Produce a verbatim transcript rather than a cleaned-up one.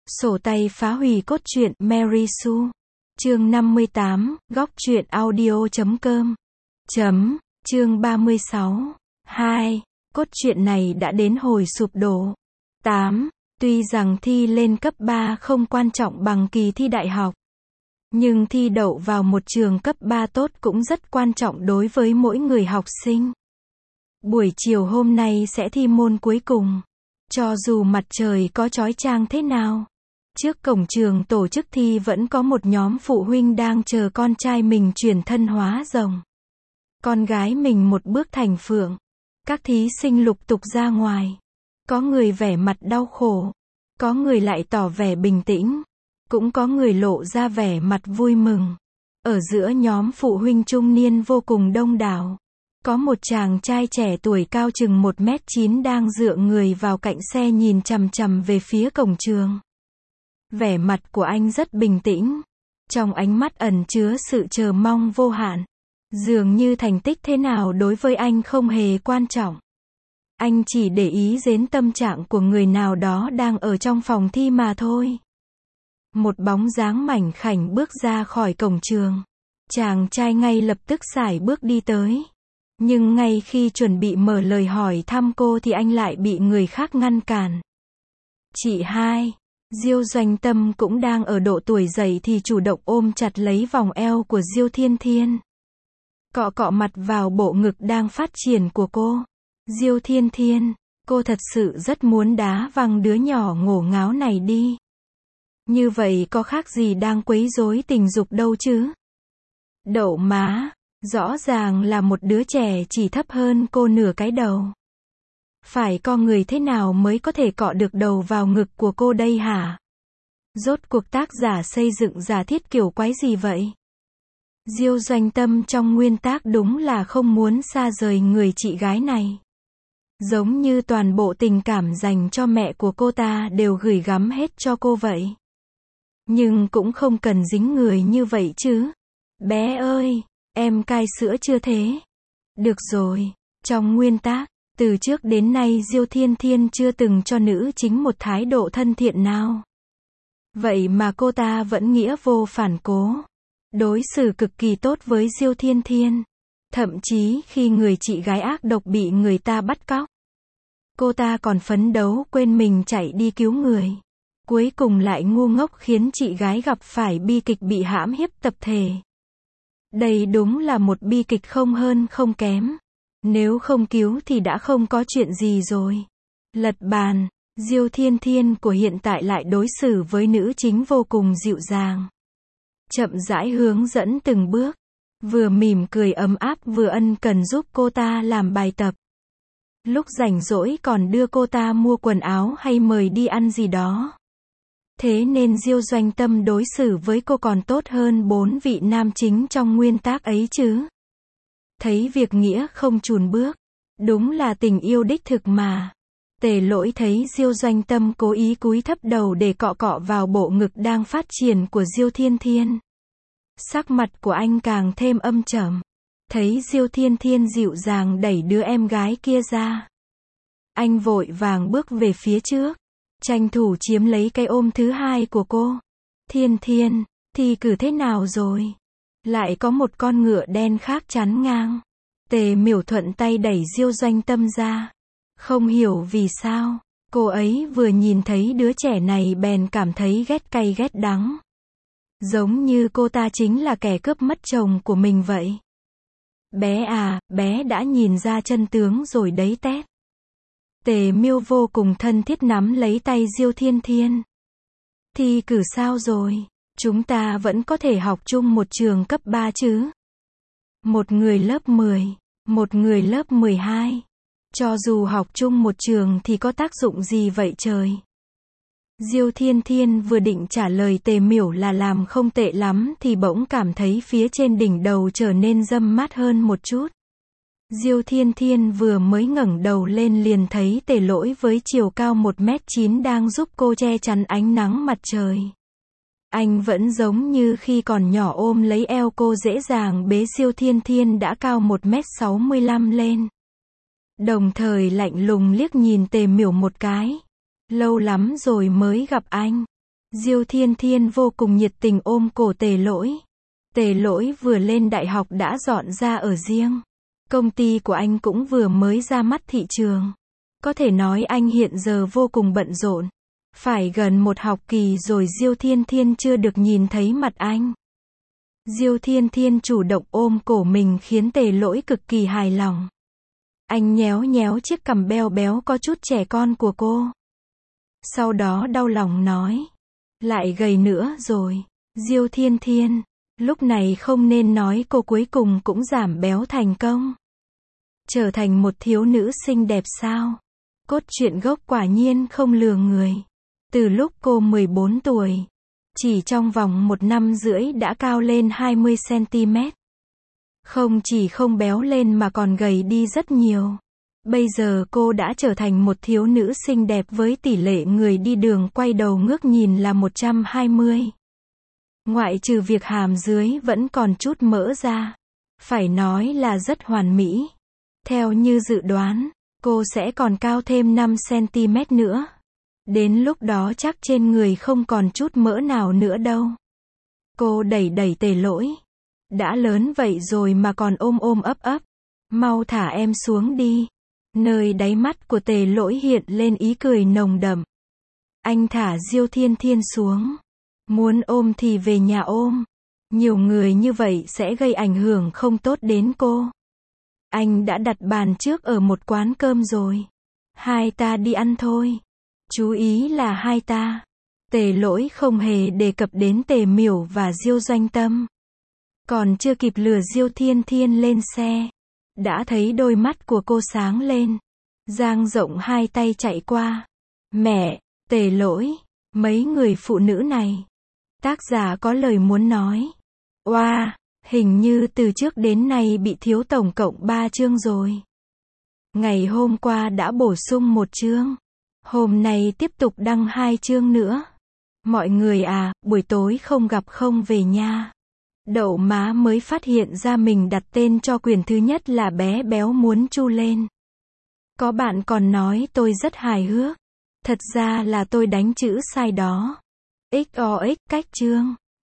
Sổ tay phá hủy cốt truyện Mary Sue. Chương năm mươi tám, góc truyện audio chấm com. Chấm, chương ba mươi sáu. hai. Cốt truyện này đã đến hồi sụp đổ. tám. Tuy rằng thi lên cấp ba không quan trọng bằng kỳ thi đại học, nhưng thi đậu vào một trường cấp ba tốt cũng rất quan trọng đối với mỗi người học sinh. Buổi chiều hôm nay sẽ thi môn cuối cùng. Cho dù mặt trời có chói chang thế nào, trước cổng trường tổ chức thi vẫn có một nhóm phụ huynh đang chờ con trai mình chuyển thân hóa rồng, con gái mình một bước thành phượng. Các thí sinh lục tục ra ngoài. Có người vẻ mặt đau khổ, có người lại tỏ vẻ bình tĩnh, cũng có người lộ ra vẻ mặt vui mừng. Ở giữa nhóm phụ huynh trung niên vô cùng đông đảo, có một chàng trai trẻ tuổi cao chừng một mét chín đang dựa người vào cạnh xe nhìn chằm chằm về phía cổng trường. Vẻ mặt của anh rất bình tĩnh, trong ánh mắt ẩn chứa sự chờ mong vô hạn. Dường như thành tích thế nào đối với anh không hề quan trọng. Anh chỉ để ý đến tâm trạng của người nào đó đang ở trong phòng thi mà thôi. Một bóng dáng mảnh khảnh bước ra khỏi cổng trường. Chàng trai ngay lập tức sải bước đi tới. Nhưng ngay khi chuẩn bị mở lời hỏi thăm cô thì anh lại bị người khác ngăn cản. Chị hai. Diêu Doanh Tâm cũng đang ở độ tuổi dậy thì chủ động ôm chặt lấy vòng eo của Diêu Thiên Thiên, cọ cọ mặt vào bộ ngực đang phát triển của cô. Diêu Thiên Thiên, cô thật sự rất muốn đá văng đứa nhỏ ngổ ngáo này đi. Như vậy có khác gì đang quấy rối tình dục đâu chứ. Đậu má, rõ ràng là một đứa trẻ chỉ thấp hơn cô nửa cái đầu. Phải con người thế nào mới có thể cọ được đầu vào ngực của cô đây hả? Rốt cuộc tác giả xây dựng giả thiết kiểu quái gì vậy? Diêu Doanh Tâm trong nguyên tác đúng là không muốn xa rời người chị gái này. Giống như toàn bộ tình cảm dành cho mẹ của cô ta đều gửi gắm hết cho cô vậy. Nhưng cũng không cần dính người như vậy chứ. Bé ơi, em cai sữa chưa thế? Được rồi, trong nguyên tác, từ trước đến nay Diêu Thiên Thiên chưa từng cho nữ chính một thái độ thân thiện nào. Vậy mà cô ta vẫn nghĩa vô phản cố, đối xử cực kỳ tốt với Diêu Thiên Thiên. Thậm chí khi người chị gái ác độc bị người ta bắt cóc, cô ta còn phấn đấu quên mình chạy đi cứu người. Cuối cùng lại ngu ngốc khiến chị gái gặp phải bi kịch bị hãm hiếp tập thể. Đây đúng là một bi kịch không hơn không kém. Nếu không cứu thì đã không có chuyện gì rồi. Lật bàn, Diêu Thiên Thiên của hiện tại lại đối xử với nữ chính vô cùng dịu dàng. Chậm rãi hướng dẫn từng bước, vừa mỉm cười ấm áp vừa ân cần giúp cô ta làm bài tập. Lúc rảnh rỗi còn đưa cô ta mua quần áo hay mời đi ăn gì đó. Thế nên Diêu Doanh Tâm đối xử với cô còn tốt hơn bốn vị nam chính trong nguyên tác ấy chứ. Thấy việc nghĩa không chùn bước, đúng là tình yêu đích thực mà. Tề Lỗi thấy Diêu Doanh Tâm cố ý cúi thấp đầu để cọ cọ vào bộ ngực đang phát triển của Diêu Thiên Thiên. Sắc mặt của anh càng thêm âm trầm. Thấy Diêu Thiên Thiên dịu dàng đẩy đứa em gái kia ra, anh vội vàng bước về phía trước, tranh thủ chiếm lấy cái ôm thứ hai của cô. Thiên Thiên, thi cử thế nào rồi? Lại có một con ngựa đen khác chắn ngang. Tề Miểu thuận tay đẩy Diêu Doanh Tâm ra. Không hiểu vì sao, cô ấy vừa nhìn thấy đứa trẻ này bèn cảm thấy ghét cay ghét đắng. Giống như cô ta chính là kẻ cướp mất chồng của mình vậy. Bé à, bé đã nhìn ra chân tướng rồi đấy tét. Tề Miêu vô cùng thân thiết nắm lấy tay Diêu Thiên Thiên. Thi cử sao rồi? Chúng ta vẫn có thể học chung một trường cấp ba chứ? Một người lớp mười, một người lớp mười hai. Cho dù học chung một trường thì có tác dụng gì vậy trời? Diêu Thiên Thiên vừa định trả lời Tề Miểu là làm không tệ lắm thì bỗng cảm thấy phía trên đỉnh đầu trở nên râm mát hơn một chút. Diêu Thiên Thiên vừa mới ngẩng đầu lên liền thấy Tề Lỗi với chiều cao một mét chín đang giúp cô che chắn ánh nắng mặt trời. Anh vẫn giống như khi còn nhỏ ôm lấy eo cô dễ dàng bế Diêu Thiên Thiên đã cao một mét sáu mươi lăm lên. Đồng thời lạnh lùng liếc nhìn Tề Miểu một cái. Lâu lắm rồi mới gặp anh. Diêu Thiên Thiên vô cùng nhiệt tình ôm cổ Tề Lỗi. Tề Lỗi vừa lên đại học đã dọn ra ở riêng. Công ty của anh cũng vừa mới ra mắt thị trường. Có thể nói anh hiện giờ vô cùng bận rộn. Phải gần một học kỳ rồi Diêu Thiên Thiên chưa được nhìn thấy mặt anh. Diêu Thiên Thiên chủ động ôm cổ mình khiến Tề Lỗi cực kỳ hài lòng. Anh nhéo nhéo chiếc cằm beo béo có chút trẻ con của cô. Sau đó đau lòng nói. Lại gầy nữa rồi. Diêu Thiên Thiên. Lúc này không nên nói cô cuối cùng cũng giảm béo thành công. Trở thành một thiếu nữ xinh đẹp sao? Cốt truyện gốc quả nhiên không lừa người. Từ lúc cô mười bốn tuổi, chỉ trong vòng một năm rưỡi đã cao lên hai mươi xăng ti mét. Không chỉ không béo lên mà còn gầy đi rất nhiều. Bây giờ cô đã trở thành một thiếu nữ xinh đẹp với tỷ lệ người đi đường quay đầu ngước nhìn là một trăm hai mươi. Ngoại trừ việc hàm dưới vẫn còn chút mỡ ra. Phải nói là rất hoàn mỹ. Theo như dự đoán, cô sẽ còn cao thêm năm xăng ti mét nữa. Đến lúc đó chắc trên người không còn chút mỡ nào nữa đâu. Cô đẩy đẩy Tề Lỗi. Đã lớn vậy rồi mà còn ôm ôm ấp ấp. Mau thả em xuống đi. Nơi đáy mắt của Tề Lỗi hiện lên ý cười nồng đậm. Anh thả Diêu Thiên Thiên xuống. Muốn ôm thì về nhà ôm. Nhiều người như vậy sẽ gây ảnh hưởng không tốt đến cô. Anh đã đặt bàn trước ở một quán cơm rồi. Hai ta đi ăn thôi. Chú ý là hai ta. Tề Lỗi không hề đề cập đến Tề Miểu và Diêu Doanh Tâm. Còn chưa kịp lừa Diêu Thiên Thiên lên xe. Đã thấy đôi mắt của cô sáng lên. Dang rộng hai tay chạy qua. Mẹ, Tề Lỗi, mấy người phụ nữ này. Tác giả có lời muốn nói. Oa, wow, hình như từ trước đến nay bị thiếu tổng cộng ba chương rồi. Ngày hôm qua đã bổ sung một chương. Hôm nay tiếp tục đăng hai chương nữa. Mọi người à, buổi tối không gặp không về nha. Đậu má mới phát hiện ra mình đặt tên cho quyển thứ nhất là bé béo muốn chu lên. Có bạn còn nói tôi rất hài hước. Thật ra là tôi đánh chữ sai đó. ích o ích cách chương.